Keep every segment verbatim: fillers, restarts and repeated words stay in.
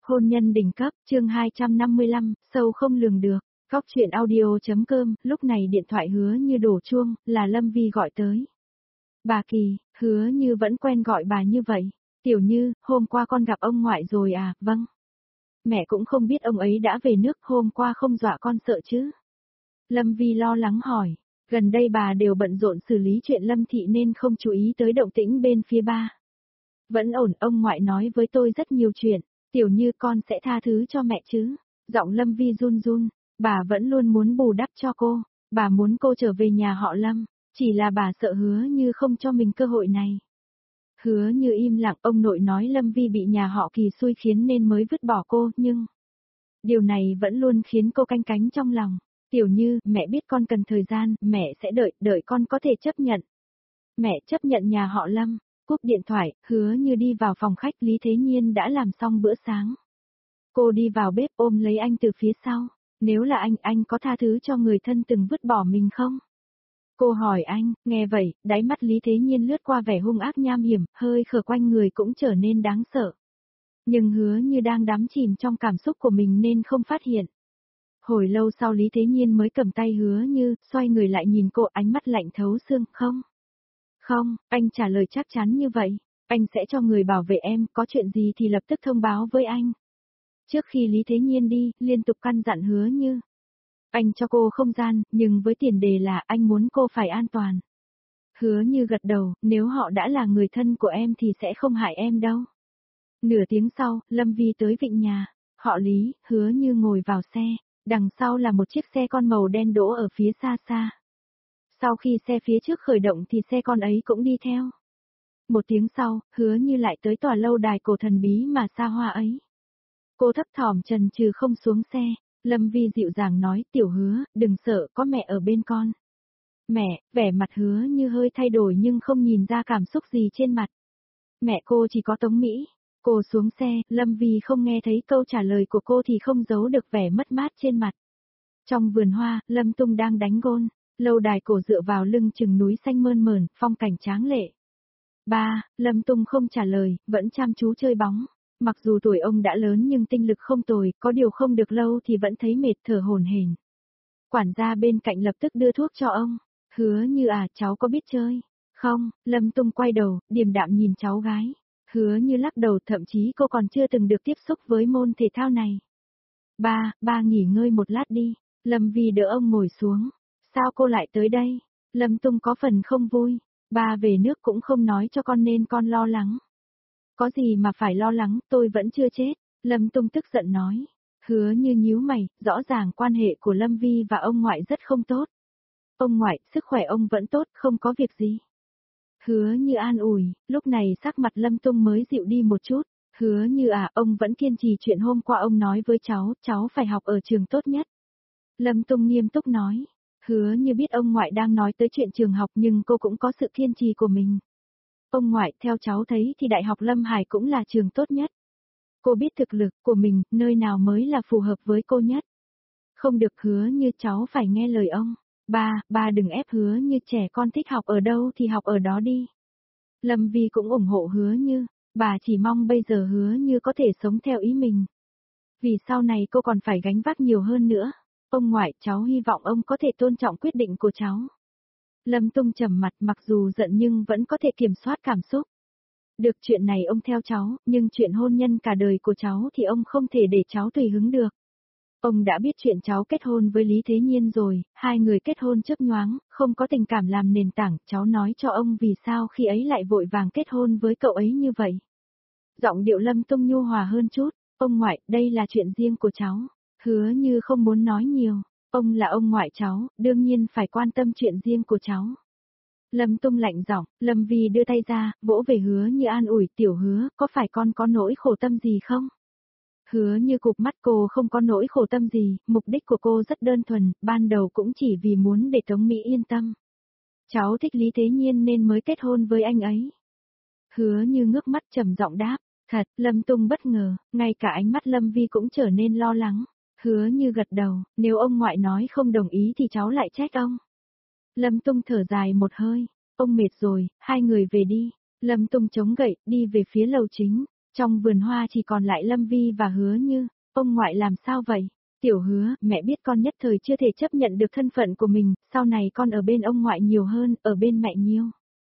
Hôn nhân đỉnh cấp, chương hai trăm năm mươi lăm, sâu không lường được. Góc chuyện audio.com, lúc này điện thoại Hứa Như đổ chuông, là Lâm Vi gọi tới. Bà Kỳ, Hứa Như vẫn quen gọi bà như vậy. Tiểu Như, hôm qua con gặp ông ngoại rồi à, vâng. Mẹ cũng không biết ông ấy đã về nước, hôm qua không dọa con sợ chứ. Lâm Vi lo lắng hỏi, gần đây bà đều bận rộn xử lý chuyện Lâm Thị nên không chú ý tới động tĩnh bên phía ba. Vẫn ổn, ông ngoại nói với tôi rất nhiều chuyện. Tiểu Như, con sẽ tha thứ cho mẹ chứ. Giọng Lâm Vi run run, bà vẫn luôn muốn bù đắp cho cô, bà muốn cô trở về nhà họ Lâm, chỉ là bà sợ Hứa Như không cho mình cơ hội này. Hứa Như im lặng, ông nội nói Lâm Vi bị nhà họ Kỳ xui khiến nên mới vứt bỏ cô, nhưng điều này vẫn luôn khiến cô canh cánh trong lòng. Tiểu Như, mẹ biết con cần thời gian, mẹ sẽ đợi, đợi con có thể chấp nhận. Mẹ chấp nhận nhà họ Lâm. Cúp điện thoại, Hứa Như đi vào phòng khách, Lý Thế Nhiên đã làm xong bữa sáng. Cô đi vào bếp ôm lấy anh từ phía sau. Nếu là anh, anh có tha thứ cho người thân từng vứt bỏ mình không? Cô hỏi anh, nghe vậy, đáy mắt Lý Thế Nhiên lướt qua vẻ hung ác nham hiểm, hơi khờ quanh người cũng trở nên đáng sợ. Nhưng Hứa Như đang đắm chìm trong cảm xúc của mình nên không phát hiện. Hồi lâu sau Lý Thế Nhiên mới cầm tay Hứa Như, xoay người lại nhìn cô, ánh mắt lạnh thấu xương. Không. Không, anh trả lời chắc chắn như vậy. Anh sẽ cho người bảo vệ em, có chuyện gì thì lập tức thông báo với anh. Trước khi Lý Thế Nhiên đi, liên tục căn dặn Hứa Như. Anh cho cô không gian, nhưng với tiền đề là anh muốn cô phải an toàn. Hứa Như gật đầu, nếu họ đã là người thân của em thì sẽ không hại em đâu. Nửa tiếng sau, Lâm Vi tới Vịnh nhà. Họ Lý, Hứa Như ngồi vào xe. Đằng sau là một chiếc xe con màu đen đỗ ở phía xa xa. Sau khi xe phía trước khởi động thì xe con ấy cũng đi theo. Một tiếng sau, Hứa Như lại tới tòa lâu đài cổ thần bí mà xa hoa ấy. Cô thấp thỏm chần chừ không xuống xe. Lâm Vi dịu dàng nói, Tiểu Hứa, đừng sợ, có mẹ ở bên con. Mẹ, vẻ mặt Hứa Như hơi thay đổi nhưng không nhìn ra cảm xúc gì trên mặt. Mẹ cô chỉ có Tống Mỹ. Cô xuống xe, Lâm Vi không nghe thấy câu trả lời của cô thì không giấu được vẻ mất mát trên mặt. Trong vườn hoa, Lâm Tung đang đánh gôn. Lâu đài cổ dựa vào lưng chừng núi xanh mơn mởn, phong cảnh tráng lệ. Ba, Lâm Tung không trả lời, vẫn chăm chú chơi bóng. Mặc dù tuổi ông đã lớn nhưng tinh lực không tồi, có điều không được lâu thì vẫn thấy mệt thở hổn hển. Quản gia bên cạnh lập tức đưa thuốc cho ông. Hứa Như à, cháu có biết chơi? Không, Lâm Tung quay đầu, điềm đạm nhìn cháu gái. Hứa Như lắc đầu, thậm chí cô còn chưa từng được tiếp xúc với môn thể thao này. Ba, ba nghỉ ngơi một lát đi. Lâm Vi đỡ ông ngồi xuống. Sao cô lại tới đây? Lâm Tung có phần không vui. Ba về nước cũng không nói cho con nên con lo lắng. Có gì mà phải lo lắng, tôi vẫn chưa chết. Lâm Tung tức giận nói. Hứa Như nhíu mày, rõ ràng quan hệ của Lâm Vi và ông ngoại rất không tốt. Ông ngoại, sức khỏe ông vẫn tốt, không có việc gì. Hứa Như an ủi, lúc này sắc mặt Lâm Tung mới dịu đi một chút. Hứa Như à, ông vẫn kiên trì chuyện hôm qua ông nói với cháu, cháu phải học ở trường tốt nhất. Lâm Tung nghiêm túc nói. Hứa Như biết ông ngoại đang nói tới chuyện trường học nhưng cô cũng có sự kiên trì của mình. Ông ngoại, theo cháu thấy thì Đại học Lâm Hải cũng là trường tốt nhất. Cô biết thực lực của mình, nơi nào mới là phù hợp với cô nhất. Không được, Hứa Như, cháu phải nghe lời ông. Ba, ba đừng ép Hứa Như, trẻ con thích học ở đâu thì học ở đó đi. Lâm Vi cũng ủng hộ Hứa Như, bà chỉ mong bây giờ Hứa Như có thể sống theo ý mình. Vì sau này cô còn phải gánh vác nhiều hơn nữa. Ông ngoại, cháu hy vọng ông có thể tôn trọng quyết định của cháu. Lâm Tung trầm mặt, mặc dù giận nhưng vẫn có thể kiểm soát cảm xúc. Được, chuyện này ông theo cháu, nhưng chuyện hôn nhân cả đời của cháu thì ông không thể để cháu tùy hứng được. Ông đã biết chuyện cháu kết hôn với Lý Thế Nhiên rồi, hai người kết hôn chớp nhoáng, không có tình cảm làm nền tảng, cháu nói cho ông vì sao khi ấy lại vội vàng kết hôn với cậu ấy như vậy. Giọng điệu Lâm Tung nhu hòa hơn chút, ông ngoại, đây là chuyện riêng của cháu. Hứa Như không muốn nói nhiều, ông là ông ngoại cháu, đương nhiên phải quan tâm chuyện riêng của cháu. Lâm Tung lạnh giọng, Lâm Vi đưa tay ra, vỗ về Hứa Như an ủi, Tiểu Hứa, có phải con có nỗi khổ tâm gì không? Hứa Như cụp mắt, cô không có nỗi khổ tâm gì, mục đích của cô rất đơn thuần, ban đầu cũng chỉ vì muốn để Tống Mỹ yên tâm. Cháu thích Lý Thế Nhiên nên mới kết hôn với anh ấy. Hứa Như ngước mắt trầm giọng đáp, thật, Lâm Tung bất ngờ, ngay cả ánh mắt Lâm Vi cũng trở nên lo lắng. Hứa Như gật đầu, nếu ông ngoại nói không đồng ý thì cháu lại trách ông. Lâm Tung thở dài một hơi, ông mệt rồi, hai người về đi. Lâm Tung chống gậy, đi về phía lầu chính. Trong vườn hoa chỉ còn lại Lâm Vi và Hứa Như, ông ngoại làm sao vậy? Tiểu Hứa, mẹ biết con nhất thời chưa thể chấp nhận được thân phận của mình, sau này con ở bên ông ngoại nhiều hơn, ở bên mẹ nhiều.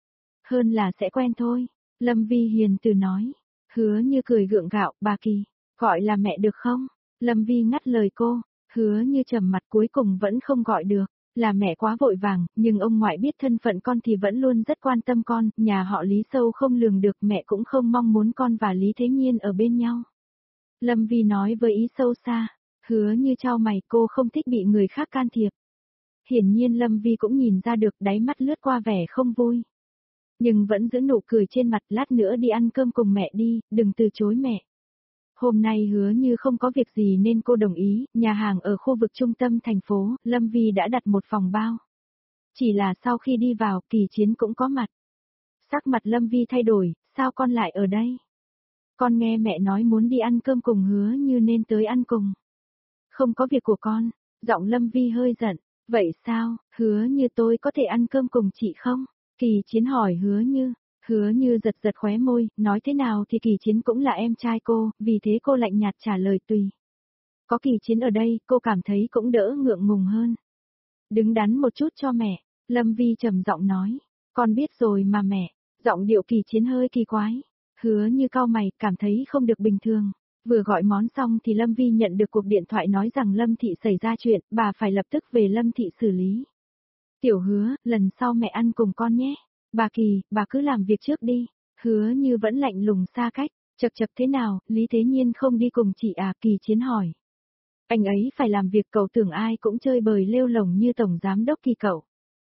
Hơn là sẽ quen thôi. Lâm Vi hiền từ nói. Hứa Như cười gượng gạo, bà Kỳ, gọi là mẹ được không? Lâm Vi ngắt lời cô, Hứa Như trầm mặt cuối cùng vẫn không gọi được. Là mẹ quá vội vàng, nhưng ông ngoại biết thân phận con thì vẫn luôn rất quan tâm con, nhà họ Lý sâu không lường được, mẹ cũng không mong muốn con và Lý Thế Nhiên ở bên nhau. Lâm Vi nói với ý sâu xa, Hứa Như chau mày, cô không thích bị người khác can thiệp. Hiển nhiên Lâm Vi cũng nhìn ra được, đáy mắt lướt qua vẻ không vui. Nhưng vẫn giữ nụ cười trên mặt, lát nữa đi ăn cơm cùng mẹ đi, đừng từ chối mẹ. Hôm nay Hứa Như không có việc gì nên cô đồng ý, nhà hàng ở khu vực trung tâm thành phố, Lâm Vi đã đặt một phòng bao. Chỉ là sau khi đi vào, Kỳ Chiến cũng có mặt. Sắc mặt Lâm Vi thay đổi, sao con lại ở đây? Con nghe mẹ nói muốn đi ăn cơm cùng Hứa Như nên tới ăn cùng. Không có việc của con, giọng Lâm Vi hơi giận, vậy sao, Hứa Như tôi có thể ăn cơm cùng chị không? Kỳ Chiến hỏi Hứa Như. Hứa Như giật giật khóe môi, nói thế nào thì Kỳ Chiến cũng là em trai cô, vì thế cô lạnh nhạt trả lời tùy. Có Kỳ Chiến ở đây, cô cảm thấy cũng đỡ ngượng ngùng hơn. Đứng đắn một chút cho mẹ, Lâm Vi trầm giọng nói, con biết rồi mà mẹ, giọng điệu Kỳ Chiến hơi kỳ quái. Hứa Như cau mày, cảm thấy không được bình thường. Vừa gọi món xong thì Lâm Vi nhận được cuộc điện thoại nói rằng Lâm Thị xảy ra chuyện, bà phải lập tức về Lâm Thị xử lý. Tiểu Hứa, lần sau mẹ ăn cùng con nhé. Bà Kỳ, bà cứ làm việc trước đi. Hứa Như vẫn lạnh lùng xa cách, chật chật thế nào, Lý Thế Nhiên không đi cùng chị à? Kỳ Chiến hỏi. Anh ấy phải làm việc, cậu tưởng ai cũng chơi bời lêu lổng như tổng giám đốc Kỳ cậu.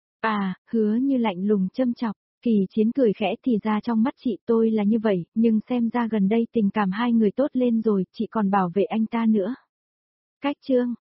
À, Hứa Như lạnh lùng châm chọc, Kỳ Chiến cười khẽ, thì ra trong mắt chị tôi là như vậy, nhưng xem ra gần đây tình cảm hai người tốt lên rồi, chị còn bảo vệ anh ta nữa. Cách chương